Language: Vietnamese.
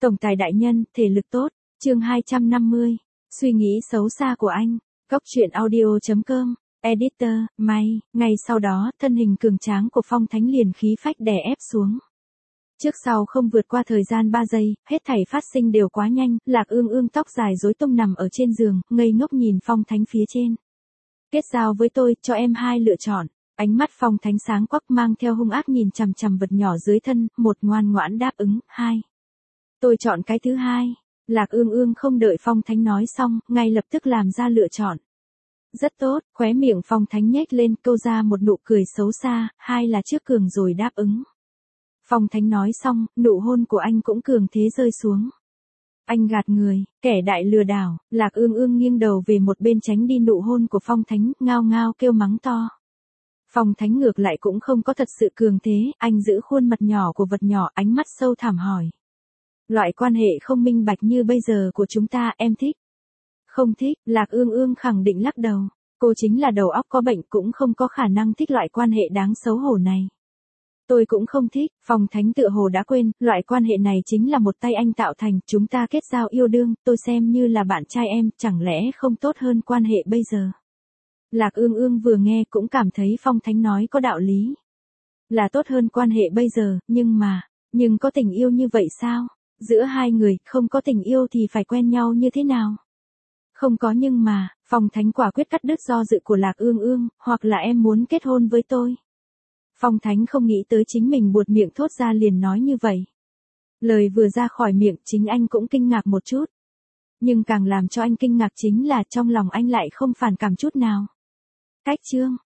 Tổng tài đại nhân, thể lực tốt. Chương 250. Suy nghĩ xấu xa của anh. Góc truyện audio.com. Editor, May. Ngay sau đó, thân hình cường tráng của Phong Thánh liền khí phách đè ép xuống. Trước sau không vượt qua thời gian 3 giây, hết thảy phát sinh đều quá nhanh, Lạc Ương Ương tóc dài rối tung nằm ở trên giường, ngây ngốc nhìn Phong Thánh phía trên. Kết giao với tôi, cho em 2 lựa chọn. Ánh mắt Phong Thánh sáng quắc mang theo hung ác nhìn chằm chằm vật nhỏ dưới thân, một ngoan ngoãn đáp ứng, 2. Tôi chọn cái thứ 2. Lạc Ương Ương không đợi Phong Thánh nói xong, ngay lập tức làm ra lựa chọn. Rất tốt, khóe miệng Phong Thánh nhếch lên, câu ra một nụ cười xấu xa, 2 là trước cường rồi đáp ứng. Phong Thánh nói xong, nụ hôn của anh cũng cường thế rơi xuống. Anh gạt người, kẻ đại lừa đảo. Lạc Ương Ương nghiêng đầu về một bên tránh đi nụ hôn của Phong Thánh, ngao ngao kêu mắng to. Phong Thánh ngược lại cũng không có thật sự cường thế, anh giữ khuôn mặt nhỏ của vật nhỏ, ánh mắt sâu thẳm hỏi. Loại quan hệ không minh bạch như bây giờ của chúng ta, em thích? Không thích. Lạc Ương Ương khẳng định lắc đầu. Cô chính là đầu óc có bệnh, cũng không có khả năng thích loại quan hệ đáng xấu hổ này. Tôi cũng không thích. Phong Thánh tựa hồ đã quên, loại quan hệ này chính là một tay anh tạo thành, chúng ta kết giao yêu đương, tôi xem như là bạn trai em, chẳng lẽ không tốt hơn quan hệ bây giờ? Lạc Ương Ương vừa nghe cũng cảm thấy Phong Thánh nói có đạo lý. Là tốt hơn quan hệ bây giờ, nhưng có tình yêu như vậy sao? Giữa hai người, không có tình yêu thì phải quen nhau như thế nào? Không có nhưng mà, Phong Thánh quả quyết cắt đứt do dự của Lạc Ương Ương, hoặc là em muốn kết hôn với tôi. Phong Thánh không nghĩ tới chính mình buột miệng thốt ra liền nói như vậy. Lời vừa ra khỏi miệng chính anh cũng kinh ngạc một chút. Nhưng càng làm cho anh kinh ngạc chính là trong lòng anh lại không phản cảm chút nào. Cách chương.